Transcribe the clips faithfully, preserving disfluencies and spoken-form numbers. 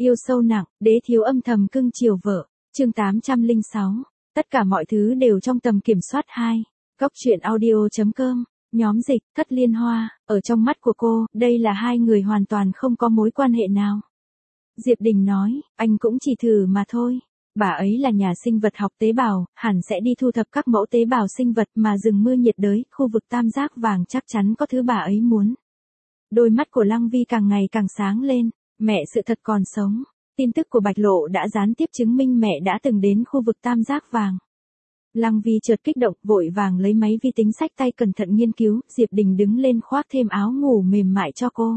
Yêu sâu nặng, đế thiếu âm thầm cưng chiều vợ. Chương tám trăm lẻ sáu. Tất cả mọi thứ đều trong tầm kiểm soát hai. Góc truyện audio chấm com. Nhóm dịch, Thất Liên Hoa, ở trong mắt của cô, đây là hai người hoàn toàn không có mối quan hệ nào. Diệp Đình nói, anh cũng chỉ thử mà thôi. Bà ấy là nhà sinh vật học tế bào, hẳn sẽ đi thu thập các mẫu tế bào sinh vật mà rừng mưa nhiệt đới, khu vực tam giác vàng chắc chắn có thứ bà ấy muốn. Đôi mắt của Lăng Vi càng ngày càng sáng lên, mẹ sự thật còn sống. Tin tức của Bạch Lộ đã gián tiếp chứng minh mẹ đã từng đến khu vực tam giác vàng. Lăng Vi chợt kích động, vội vàng lấy máy vi tính xách tay cẩn thận nghiên cứu, Diệp Đình đứng lên khoác thêm áo ngủ mềm mại cho cô.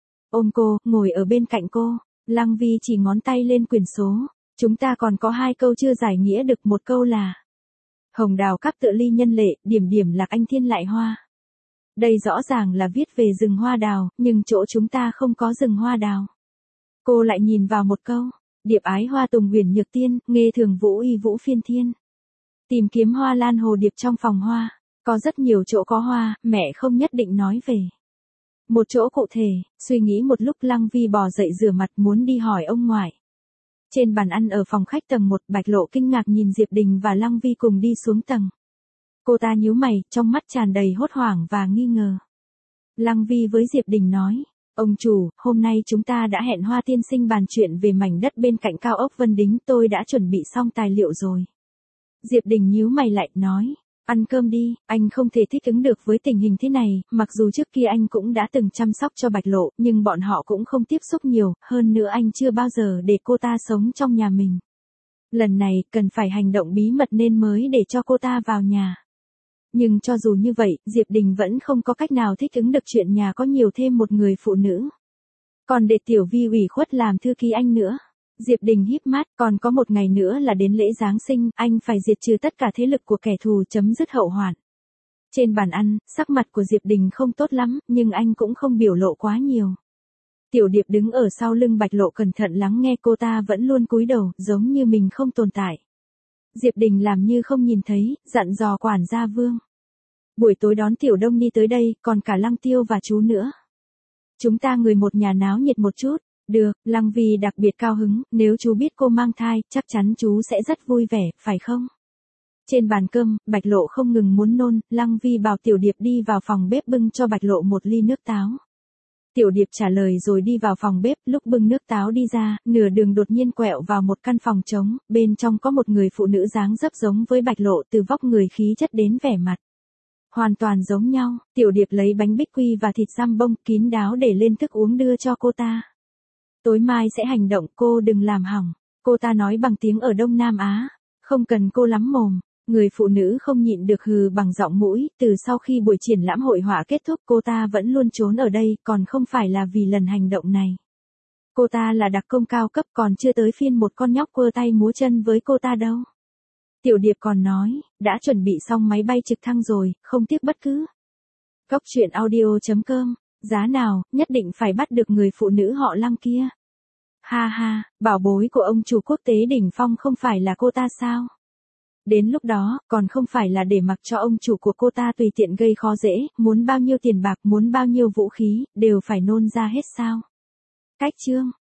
Ôm cô, ngồi ở bên cạnh cô, Lăng Vi chỉ ngón tay lên quyển số. Chúng ta còn có hai câu chưa giải nghĩa được, một câu là hồng đào cắp tựa ly nhân lệ, điểm điểm lạc anh thiên lại hoa. Đây rõ ràng là viết về rừng hoa đào, nhưng chỗ chúng ta không có rừng hoa đào. Cô lại nhìn vào một câu, điệp ái hoa tùng huyền nhược tiên, nghê thường vũ y vũ phiên thiên. Tìm kiếm hoa lan hồ điệp trong phòng hoa, có rất nhiều chỗ có hoa, mẹ không nhất định nói về một chỗ cụ thể. Suy nghĩ một lúc, Lăng Vi bò dậy rửa mặt muốn đi hỏi ông ngoại. Trên bàn ăn ở phòng khách tầng một, Bạch Lộ kinh ngạc nhìn Diệp Đình và Lăng Vi cùng đi xuống tầng. Cô ta nhíu mày, trong mắt tràn đầy hốt hoảng và nghi ngờ. Lăng Vi với Diệp Đình nói, ông chủ, hôm nay chúng ta đã hẹn Hoa tiên sinh bàn chuyện về mảnh đất bên cạnh cao ốc Vân Đính, tôi đã chuẩn bị xong tài liệu rồi. Diệp Đình nhíu mày lại, nói, ăn cơm đi, anh không thể thích ứng được với tình hình thế này, mặc dù trước kia anh cũng đã từng chăm sóc cho Bạch Lộ, nhưng bọn họ cũng không tiếp xúc nhiều, hơn nữa anh chưa bao giờ để cô ta sống trong nhà mình. Lần này, cần phải hành động bí mật nên mới để cho cô ta vào nhà. Nhưng cho dù như vậy, Diệp Đình vẫn không có cách nào thích ứng được chuyện nhà có nhiều thêm một người phụ nữ. Còn để Tiểu Vi ủy khuất làm thư ký anh nữa. Diệp Đình híp mắt, còn có một ngày nữa là đến lễ Giáng sinh, anh phải diệt trừ tất cả thế lực của kẻ thù, chấm dứt hậu hoạn. Trên bàn ăn, sắc mặt của Diệp Đình không tốt lắm, nhưng anh cũng không biểu lộ quá nhiều. Tiểu Điệp đứng ở sau lưng Bạch Lộ cẩn thận lắng nghe, cô ta vẫn luôn cúi đầu, giống như mình không tồn tại. Diệp Đình làm như không nhìn thấy, dặn dò quản gia Vương. Buổi tối đón Tiểu Đông Ni tới đây, còn cả Lăng Tiêu và chú nữa. Chúng ta người một nhà náo nhiệt một chút. Được, Lăng Vi đặc biệt cao hứng, nếu chú biết cô mang thai, chắc chắn chú sẽ rất vui vẻ, phải không? Trên bàn cơm, Bạch Lộ không ngừng muốn nôn, Lăng Vi bảo Tiểu Điệp đi vào phòng bếp bưng cho Bạch Lộ một ly nước táo. Tiểu Điệp trả lời rồi đi vào phòng bếp, lúc bưng nước táo đi ra, nửa đường đột nhiên quẹo vào một căn phòng trống, bên trong có một người phụ nữ dáng dấp giống với Bạch Lộ, từ vóc người khí chất đến vẻ mặt. Hoàn toàn giống nhau. Tiểu Điệp lấy bánh bích quy và thịt giam bông kín đáo để lên thức uống đưa cho cô ta. Tối mai sẽ hành động, cô đừng làm hỏng. Cô ta nói bằng tiếng ở Đông Nam Á. Không cần cô lắm mồm. Người phụ nữ không nhịn được hừ bằng giọng mũi. Từ sau khi buổi triển lãm hội họa kết thúc, cô ta vẫn luôn trốn ở đây, còn không phải là vì lần hành động này. Cô ta là đặc công cao cấp, còn chưa tới phiên một con nhóc quơ tay múa chân với cô ta đâu. Tiểu Điệp còn nói, đã chuẩn bị xong máy bay trực thăng rồi, không tiếc bất cứ. Góc truyện audio chấm com. Giá nào, nhất định phải bắt được người phụ nữ họ Lăng kia. Ha ha, bảo bối của ông chủ quốc tế đỉnh phong không phải là cô ta sao? Đến lúc đó, còn không phải là để mặc cho ông chủ của cô ta tùy tiện gây khó dễ, muốn bao nhiêu tiền bạc, muốn bao nhiêu vũ khí, đều phải nôn ra hết sao? Cách chương.